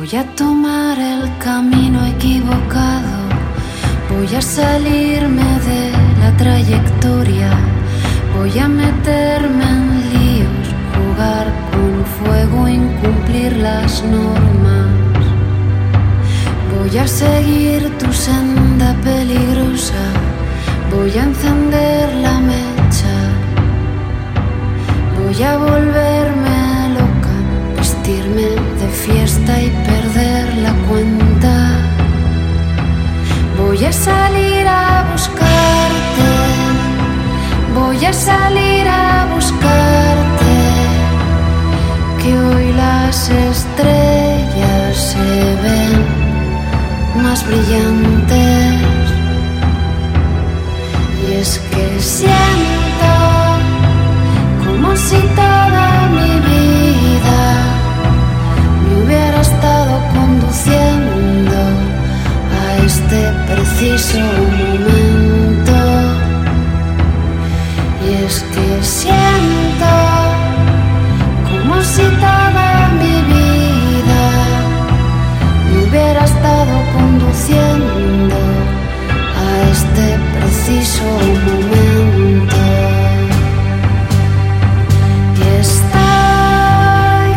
Voy a tomar el camino equivocado, voy a salirme de la trayectoria, voy a meterme en líos, jugar con fuego, incumplir las normas. Voy a seguir tu senda peligrosa, voy a encender la mecha, voy a volverme loca, vestirme de fiesta y perder la cuenta. Voy a salir a buscarte, voy a salir a buscarte, que hoy las estrellas se ven más brillantes. Y es que siento como si toda mi vida me hubiera estado conduciendo a este preciso momento. Y es que siento como si toda mi vida me hubiera estado conduciendo a este preciso momento. Y estoy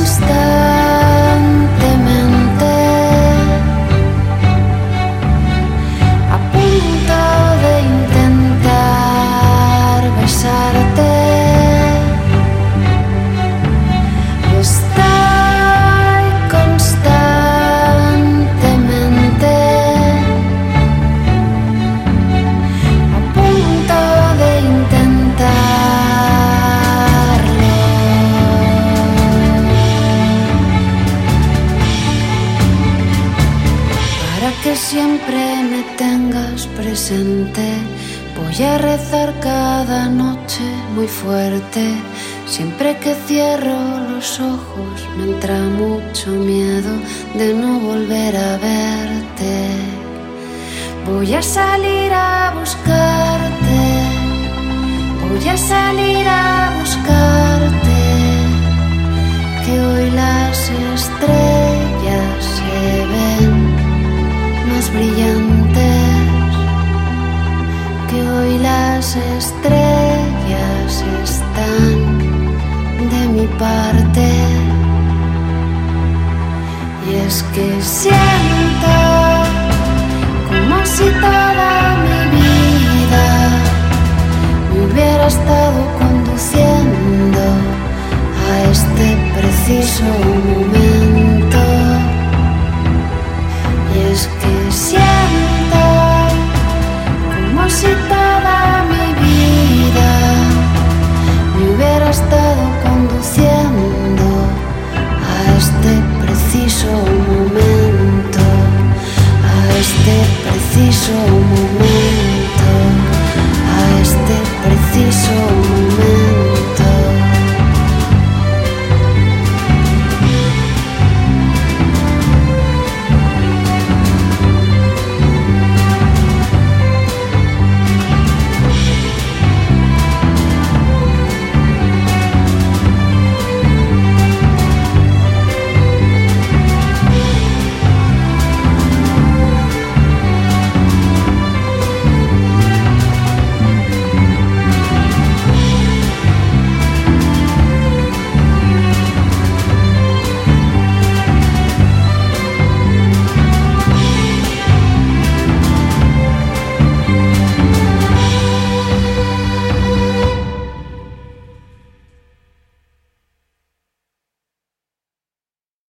constantemente a punto de intentar besarte. Estoy constantemente a punto de intentarlo. Para que siempre me tengas presente, voy a rezar cada noche muy fuerte. Siempre que cierro los ojos me entra mucho miedo de no volver a verte. Voy a salir a buscarte, voy a salir a buscarte, que hoy las estrellas se ven más brillantes, que hoy las estrellas están de mi parte. Y es que siento como si toda mi vida me hubiera estado conduciendo a este preciso momento.